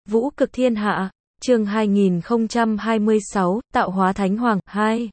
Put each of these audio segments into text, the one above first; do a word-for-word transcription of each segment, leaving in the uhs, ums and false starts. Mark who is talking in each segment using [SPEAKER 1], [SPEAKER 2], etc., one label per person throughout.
[SPEAKER 1] Vũ cực thiên hạ, chương hai nghìn không trăm hai mươi sáu, tạo hóa thánh hoàng, hai.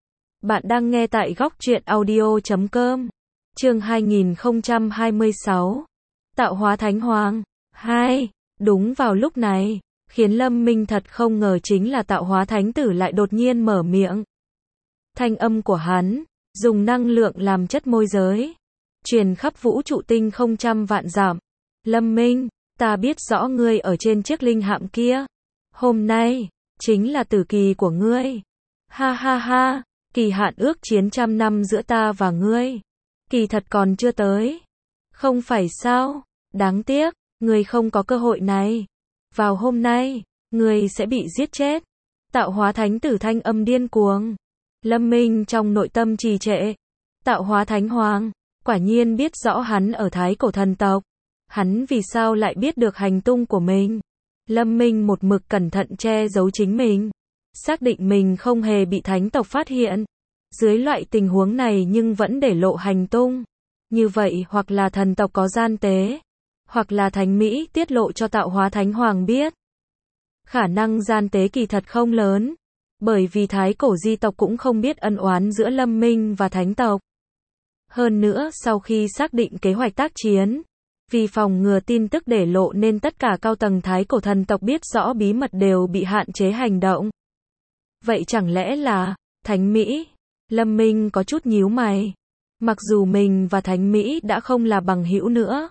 [SPEAKER 1] Bạn đang nghe tại góc truyện audio chấm com. Chương hai nghìn không trăm hai mươi sáu, tạo hóa thánh hoàng, hai. Đúng vào lúc này, khiến Lâm Minh thật không ngờ chính là tạo hóa thánh tử lại đột nhiên mở miệng. Thanh âm của hắn, dùng năng lượng làm chất môi giới, truyền khắp vũ trụ tinh không trăm vạn dặm. Lâm Minh, ta biết rõ ngươi ở trên chiếc linh hạm kia. Hôm nay, chính là tử kỳ của ngươi. Ha ha ha, kỳ hạn ước chiến trăm năm giữa ta và ngươi. Kỳ thật còn chưa tới. Không phải sao? Đáng tiếc, ngươi không có cơ hội này. Vào hôm nay, ngươi sẽ bị giết chết. Tạo hóa thánh tử thanh âm điên cuồng. Lâm Minh trong nội tâm trì trệ. Tạo hóa thánh hoàng, quả nhiên biết rõ hắn ở Thái Cổ thần tộc. Hắn vì sao lại biết được hành tung của mình? Lâm Minh một mực cẩn thận che giấu chính mình. Xác định mình không hề bị thánh tộc phát hiện. Dưới loại tình huống này nhưng vẫn để lộ hành tung. Như vậy hoặc là thần tộc có gian tế, hoặc là thánh Mỹ tiết lộ cho tạo hóa thánh hoàng biết. Khả năng gian tế kỳ thật không lớn. Bởi vì Thái Cổ di tộc cũng không biết ân oán giữa Lâm Minh và thánh tộc. Hơn nữa sau khi xác định kế hoạch tác chiến, vì phòng ngừa tin tức để lộ nên tất cả cao tầng Thái Cổ thần tộc biết rõ bí mật đều bị hạn chế hành động. Vậy chẳng lẽ là Thánh Mỹ? Lâm Minh có chút nhíu mày. Mặc dù mình và Thánh Mỹ đã không là bằng hữu nữa,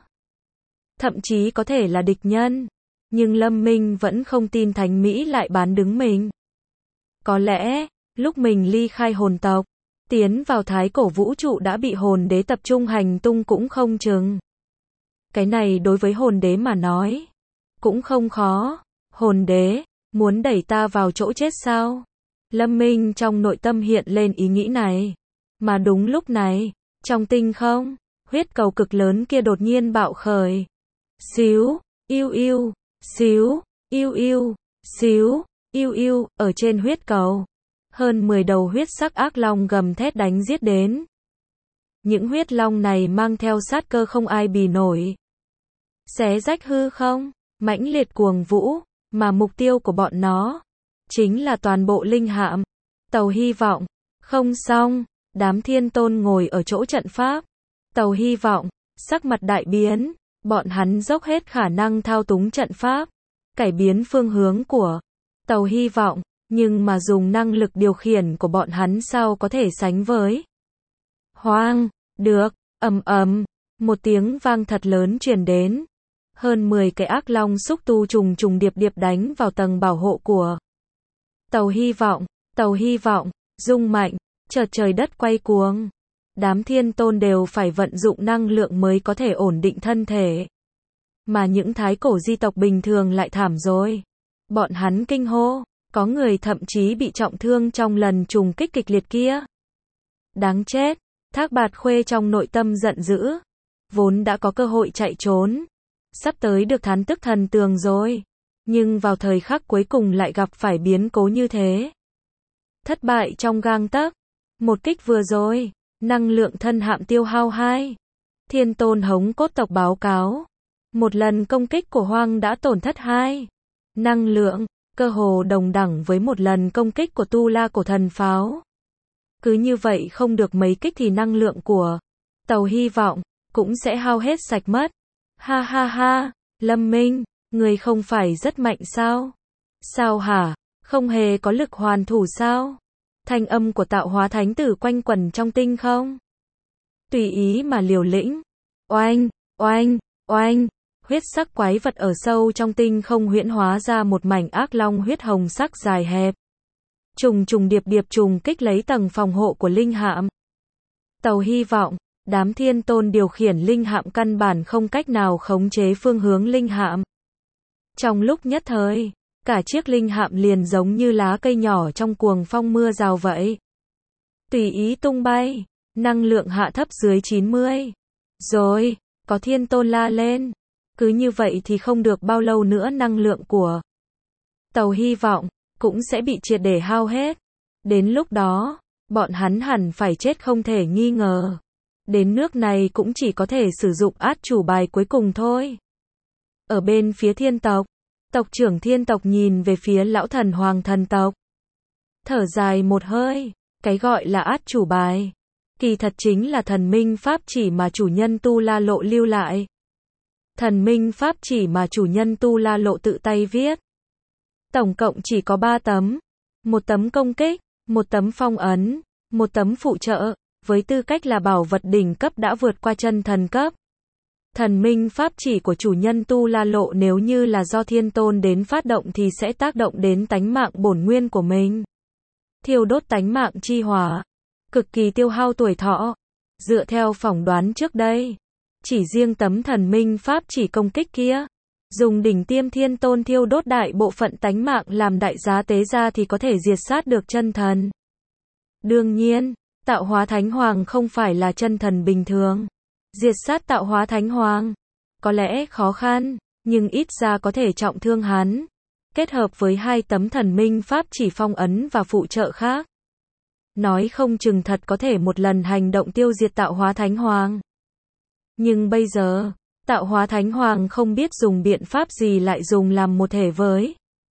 [SPEAKER 1] thậm chí có thể là địch nhân, nhưng Lâm Minh vẫn không tin Thánh Mỹ lại bán đứng mình. Có lẽ, lúc mình ly khai hồn tộc, tiến vào Thái Cổ vũ trụ đã bị hồn đế tập trung hành tung cũng không chừng. Cái này đối với hồn đế mà nói, cũng không khó. Hồn đế, muốn đẩy ta vào chỗ chết sao? Lâm Minh trong nội tâm hiện lên ý nghĩ này. Mà đúng lúc này, trong tinh không, huyết cầu cực lớn kia đột nhiên bạo khởi. Xíu, yêu yêu, xíu, yêu yêu, xíu, yêu yêu, ở trên huyết cầu. Hơn mười đầu huyết sắc ác long gầm thét đánh giết đến. Những huyết long này mang theo sát cơ không ai bì nổi. Xé rách hư không, mãnh liệt cuồng vũ, mà mục tiêu của bọn nó chính là toàn bộ linh hạm, tàu hy vọng. Không xong, đám thiên tôn ngồi ở chỗ trận pháp, tàu hy vọng, sắc mặt đại biến, bọn hắn dốc hết khả năng thao túng trận pháp, cải biến phương hướng của tàu hy vọng, nhưng mà dùng năng lực điều khiển của bọn hắn sao có thể sánh với. Hoang, được, ầm ầm, một tiếng vang thật lớn truyền đến. Hơn mười cái ác long xúc tu trùng trùng điệp điệp đánh vào tầng bảo hộ của tàu hy vọng, tàu hy vọng, rung mạnh, chợt trời đất quay cuồng. Đám thiên tôn đều phải vận dụng năng lượng mới có thể ổn định thân thể. Mà những thái cổ di tộc bình thường lại thảm rồi. Bọn hắn kinh hô, có người thậm chí bị trọng thương trong lần trùng kích kịch liệt kia. Đáng chết, Thác Bạt Khuê trong nội tâm giận dữ. Vốn đã có cơ hội chạy trốn. Sắp tới được thán tức thần tường rồi. Nhưng vào thời khắc cuối cùng lại gặp phải biến cố như thế. Thất bại trong gang tấc. Một kích vừa rồi, năng lượng thân hạm tiêu hao hai. Thiên tôn hống cốt tộc báo cáo. Một lần công kích của Hoang đã tổn thất hai. Năng lượng, cơ hồ đồng đẳng với một lần công kích của Tu La cổ thần pháo. Cứ như vậy không được mấy kích thì năng lượng của tàu hy vọng cũng sẽ hao hết sạch mất. Ha ha ha, Lâm Minh, người không phải rất mạnh sao? Sao hả? Không hề có lực hoàn thủ sao? Thanh âm của tạo hóa thánh tử quanh quẩn trong tinh không. Tùy ý mà liều lĩnh. Oanh, oanh, oanh. Huyết sắc quái vật ở sâu trong tinh không huyễn hóa ra một mảnh ác long huyết hồng sắc dài hẹp. Trùng trùng điệp điệp trùng kích lấy tầng phòng hộ của linh hạm. Tàu hy vọng, đám thiên tôn điều khiển linh hạm căn bản không cách nào khống chế phương hướng linh hạm. Trong lúc nhất thời, cả chiếc linh hạm liền giống như lá cây nhỏ trong cuồng phong mưa rào vậy. Tùy ý tung bay, năng lượng hạ thấp dưới chín mươi. Rồi, có thiên tôn la lên. Cứ như vậy thì không được bao lâu nữa năng lượng của tàu hy vọng cũng sẽ bị triệt để hao hết. Đến lúc đó, bọn hắn hẳn phải chết không thể nghi ngờ. Đến nước này cũng chỉ có thể sử dụng át chủ bài cuối cùng thôi. Ở bên phía thiên tộc, Tộc trưởng thiên tộc nhìn về phía lão thần hoàng thần tộc. Thở dài một hơi, cái gọi là át chủ bài. Kỳ thật chính là thần minh pháp chỉ mà chủ nhân Tu La Lộ lưu lại. Thần minh pháp chỉ mà chủ nhân Tu La Lộ tự tay viết. Tổng cộng chỉ có ba tấm. Một tấm công kích, một tấm phong ấn, một tấm phụ trợ, với tư cách là bảo vật đỉnh cấp đã vượt qua chân thần cấp. Thần minh pháp chỉ của chủ nhân Tu La Lộ nếu như là do thiên tôn đến phát động thì sẽ tác động đến tánh mạng bổn nguyên của mình. Thiêu đốt tánh mạng chi hỏa, cực kỳ tiêu hao tuổi thọ. Dựa theo phỏng đoán trước đây, chỉ riêng tấm thần minh pháp chỉ công kích kia, dùng đỉnh tiêm thiên tôn thiêu đốt đại bộ phận tánh mạng làm đại giá tế ra thì có thể diệt sát được chân thần. Đương nhiên, tạo hóa thánh hoàng không phải là chân thần bình thường. Diệt sát tạo hóa thánh hoàng, có lẽ khó khăn, nhưng ít ra có thể trọng thương hắn. Kết hợp với hai tấm thần minh pháp chỉ phong ấn và phụ trợ khác. Nói không chừng thật có thể một lần hành động tiêu diệt tạo hóa thánh hoàng. Nhưng bây giờ, tạo hóa thánh hoàng không biết dùng biện pháp gì lại dùng làm một thể với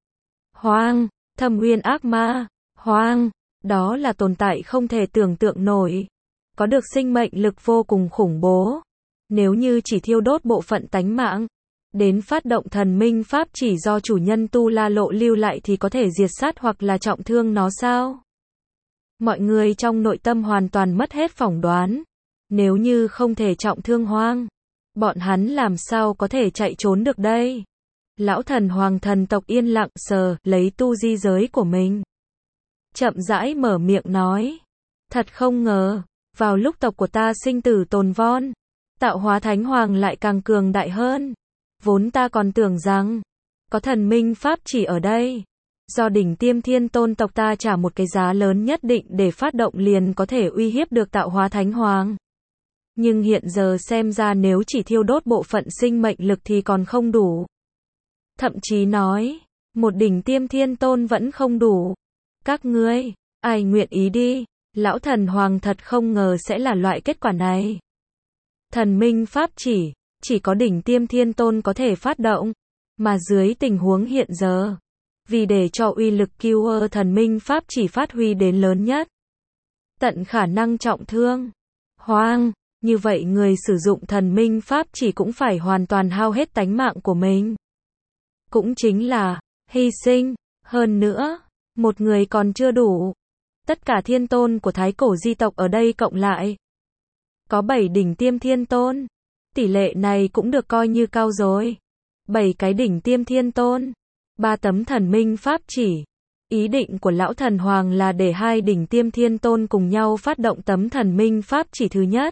[SPEAKER 1] Hoang, Thâm Uyên ác ma, Hoang, đó là tồn tại không thể tưởng tượng nổi. Có được sinh mệnh lực vô cùng khủng bố. Nếu như chỉ thiêu đốt bộ phận tánh mạng, đến phát động thần minh pháp chỉ do chủ nhân Tu La Lộ lưu lại thì có thể diệt sát hoặc là trọng thương nó sao? Mọi người trong nội tâm hoàn toàn mất hết phỏng đoán. Nếu như không thể trọng thương Hoang, bọn hắn làm sao có thể chạy trốn được đây? Lão thần hoàng thần tộc yên lặng sờ, lấy tu di giới của mình. Chậm rãi mở miệng nói. Thật không ngờ, vào lúc tộc của ta sinh tử tồn vong, tạo hóa thánh hoàng lại càng cường đại hơn. Vốn ta còn tưởng rằng, có thần minh pháp chỉ ở đây. Do đỉnh tiêm thiên tôn tộc ta trả một cái giá lớn nhất định để phát động liền có thể uy hiếp được tạo hóa thánh hoàng. Nhưng hiện giờ xem ra nếu chỉ thiêu đốt bộ phận sinh mệnh lực thì còn không đủ. Thậm chí nói, một đỉnh tiêm thiên tôn vẫn không đủ. Các ngươi, ai nguyện ý đi, lão thần hoàng thật không ngờ sẽ là loại kết quả này. Thần minh pháp chỉ, chỉ có đỉnh tiêm thiên tôn có thể phát động. Mà dưới tình huống hiện giờ, vì để cho uy lực Cure thần minh pháp chỉ phát huy đến lớn nhất, tận khả năng trọng thương Hoang, như vậy người sử dụng thần minh pháp chỉ cũng phải hoàn toàn hao hết tánh mạng của mình. Cũng chính là hy sinh. Hơn nữa, một người còn chưa đủ. Tất cả thiên tôn của thái cổ di tộc ở đây cộng lại, có bảy đỉnh tiêm thiên tôn. Tỷ lệ này cũng được coi như cao rồi. Bảy cái đỉnh tiêm thiên tôn, ba tấm thần minh pháp chỉ. Ý định của lão thần hoàng là để hai đỉnh tiêm thiên tôn cùng nhau phát động tấm thần minh pháp chỉ thứ nhất.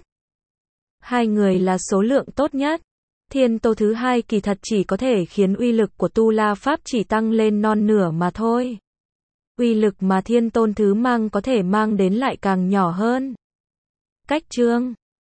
[SPEAKER 1] Hai người là số lượng tốt nhất. Thiên tô thứ hai kỳ thật chỉ có thể khiến uy lực của tu la pháp chỉ tăng lên non nửa mà thôi. Uy lực mà thiên tôn thứ mang có thể mang đến lại càng nhỏ hơn. Cách chương